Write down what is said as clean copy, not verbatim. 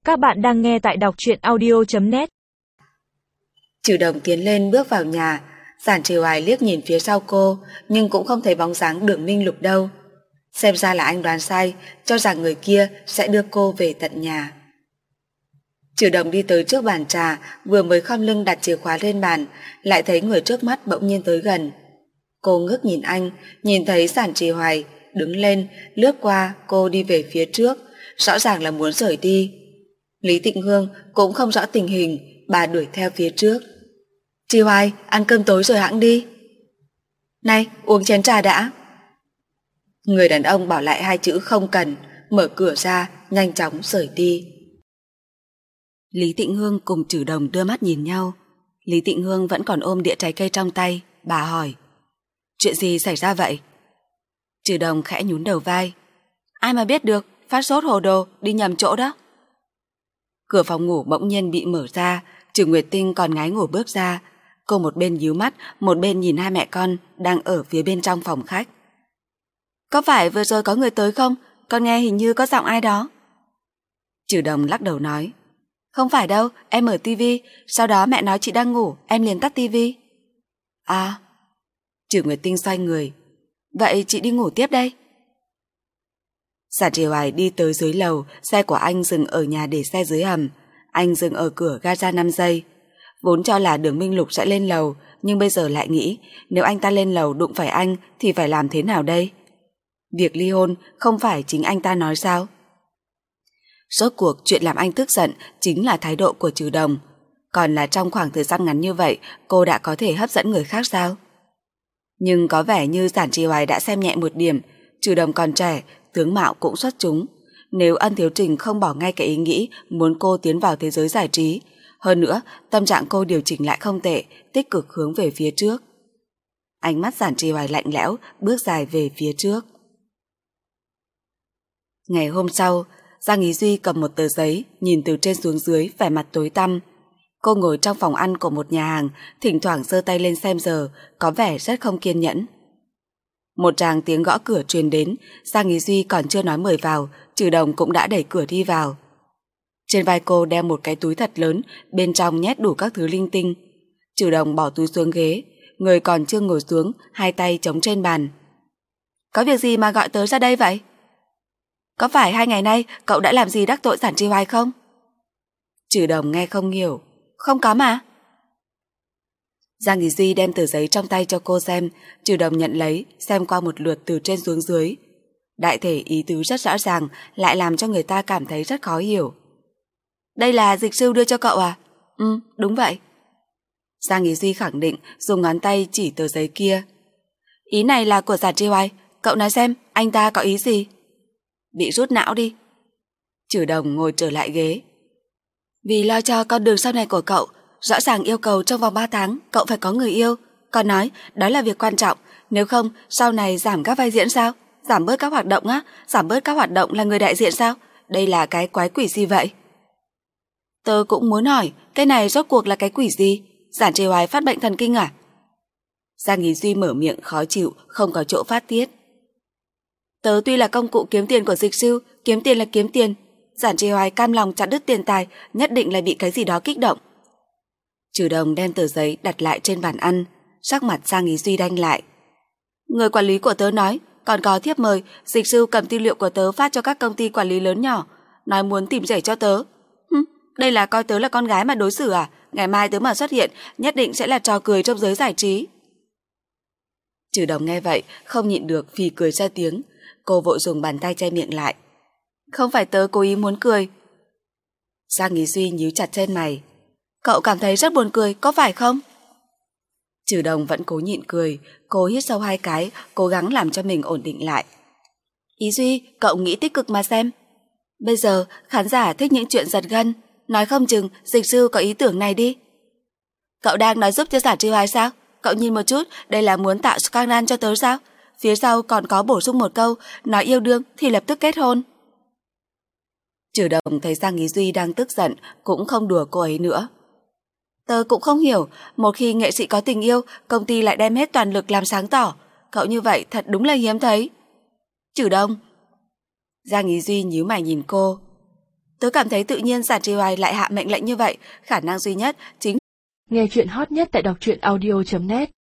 Các bạn đang nghe tại đọc truyện audio.net. Trừ Đồng tiến lên bước vào nhà, Giản Trì Hoài liếc nhìn phía sau cô nhưng cũng không thấy bóng dáng Đường Minh Lục đâu. Xem ra là anh đoán sai, cho rằng người kia sẽ đưa cô về tận nhà. Trừ Đồng đi tới trước bàn trà, vừa mới khom lưng đặt chìa khóa lên bàn, lại thấy người trước mắt bỗng nhiên tới gần. Cô ngước nhìn anh, nhìn thấy Giản Trì Hoài đứng lên, lướt qua cô đi về phía trước, rõ ràng là muốn rời đi. Lý Tịnh Hương cũng không rõ tình hình, bà đuổi theo phía trước. Trì Hoài, ăn cơm tối rồi hẵng đi. Này, uống chén trà đã. Người đàn ông bảo lại hai chữ không cần, mở cửa ra, nhanh chóng rời đi. Lý Tịnh Hương cùng Trừ Đồng đưa mắt nhìn nhau. Lý Tịnh Hương vẫn còn ôm đĩa trái cây trong tay, bà hỏi. Chuyện gì xảy ra vậy? Trừ Đồng khẽ nhún đầu vai. Ai mà biết được, phát sốt hồ đồ, đi nhầm chỗ đó. Cửa phòng ngủ bỗng nhiên bị mở ra, Trừ Nguyệt Tinh còn ngái ngủ bước ra. Cô một bên díu mắt, một bên nhìn hai mẹ con đang ở phía bên trong phòng khách. Có phải vừa rồi có người tới không? Con nghe hình như có giọng ai đó. Trừ Đồng lắc đầu nói. Không phải đâu, em mở tivi, sau đó mẹ nói chị đang ngủ, em liền tắt tivi. À. Trừ Nguyệt Tinh xoay người. Vậy chị đi ngủ tiếp đây. Giản Trì Hoài đi tới dưới lầu, xe của anh dừng ở nhà để xe dưới hầm. Anh dừng ở cửa gara 5 giây. Vốn cho là Đường Minh Lục sẽ lên lầu, nhưng bây giờ lại nghĩ nếu anh ta lên lầu đụng phải anh thì phải làm thế nào đây? Việc ly hôn không phải chính anh ta nói sao? Rốt cuộc chuyện làm anh tức giận chính là thái độ của Trừ Đồng. Còn là trong khoảng thời gian ngắn như vậy cô đã có thể hấp dẫn người khác sao? Nhưng có vẻ như Giản Trì Hoài đã xem nhẹ một điểm. Trừ Đồng còn trẻ, tướng mạo cũng xuất chúng. Nếu Ân Thiếu Trình không bỏ ngay cái ý nghĩ muốn cô tiến vào thế giới giải trí, hơn nữa tâm trạng cô điều chỉnh lại không tệ, tích cực hướng về phía trước. Ánh mắt Giản Trì Hoài lạnh lẽo, bước dài về phía trước. Ngày hôm sau, Giang Ý Duy cầm một tờ giấy, nhìn từ trên xuống dưới, vẻ mặt tối tăm. Cô ngồi trong phòng ăn của một nhà hàng, thỉnh thoảng giơ tay lên xem giờ, có vẻ rất không kiên nhẫn. Một tràng tiếng gõ cửa truyền đến, Giang Ý Duy còn chưa nói mời vào, Trừ Đồng cũng đã đẩy cửa đi vào. Trên vai cô đeo một cái túi thật lớn, bên trong nhét đủ các thứ linh tinh. Trừ Đồng bỏ túi xuống ghế, người còn chưa ngồi xuống, hai tay chống trên bàn. Có việc gì mà gọi tớ ra đây vậy? Có phải 2 ngày nay cậu đã làm gì đắc tội Giản Trì Hoài không? Trừ Đồng nghe không hiểu. Không có mà. Giang Ý Duy đem tờ giấy trong tay cho cô xem, Trừ Đồng nhận lấy, xem qua một lượt từ trên xuống dưới. Đại thể ý tứ rất rõ ràng, lại làm cho người ta cảm thấy rất khó hiểu. Đây là dịch sư đưa cho cậu à? Ừ, đúng vậy. Giang Ý Duy khẳng định, dùng ngón tay chỉ tờ giấy kia. Ý này là của Giản Trì Hoài, cậu nói xem, anh ta có ý gì? Bị rút não đi. Trừ Đồng ngồi trở lại ghế. Vì lo cho con đường sau này của cậu, rõ ràng yêu cầu trong vòng 3 tháng cậu phải có người yêu. Còn nói đó là việc quan trọng, nếu không sau này giảm các vai diễn sao? Giảm bớt các hoạt động á? Giảm bớt các hoạt động là người đại diện sao? Đây là cái quái quỷ gì vậy? Tớ cũng muốn hỏi, cái này rốt cuộc là cái quỷ gì? Giản Trì Hoài phát bệnh thần kinh à? Giang Ý Duy mở miệng khó chịu, không có chỗ phát tiết. Tớ tuy là công cụ kiếm tiền của dịch sư, kiếm tiền là kiếm tiền. Giản Trì Hoài cam lòng chặt đứt tiền tài, nhất định là bị cái gì đó kích động. Trừ Đồng đem tờ giấy đặt lại trên bàn ăn, sắc mặt Giang Ý Duy đanh lại. Người quản lý của tớ nói, còn có thiếp mời, dịch sư cầm tư liệu của tớ phát cho các công ty quản lý lớn nhỏ, nói muốn tìm rể cho tớ. Đây là coi tớ là con gái mà đối xử à? Ngày mai tớ mà xuất hiện, nhất định sẽ là trò cười trong giới giải trí. Trừ Đồng nghe vậy, không nhịn được phì cười ra tiếng. Cô vội dùng bàn tay che miệng lại. Không phải tớ cố ý muốn cười. Giang Ý Duy nhíu chặt chân mày. Cậu cảm thấy rất buồn cười, có phải không? Trừ Đồng vẫn cố nhịn cười. Cô hít sâu 2 cái, cố gắng làm cho mình ổn định lại. Ý Duy, cậu nghĩ tích cực mà xem. Bây giờ khán giả thích những chuyện giật gân, nói không chừng dịch sư có ý tưởng này đi. Cậu đang nói giúp cho Giản Trì Hoài sao? Cậu nhìn một chút, đây là muốn tạo scandal cho tớ sao? Phía sau còn có bổ sung một câu, nói yêu đương thì lập tức kết hôn. Trừ Đồng thấy Giang Ý Duy đang tức giận, cũng không đùa cô ấy nữa. Tớ cũng không hiểu, một khi nghệ sĩ có tình yêu, công ty lại đem hết toàn lực làm sáng tỏ. Cậu như vậy thật đúng là hiếm thấy. Trừ Đồng. Giang Ý Duy nhíu mày nhìn cô. Tớ cảm thấy tự nhiên Giản Trì Hoài lại hạ mệnh lệnh như vậy, khả năng duy nhất chính. Nghe chuyện hot nhất tại đọc truyện audio.net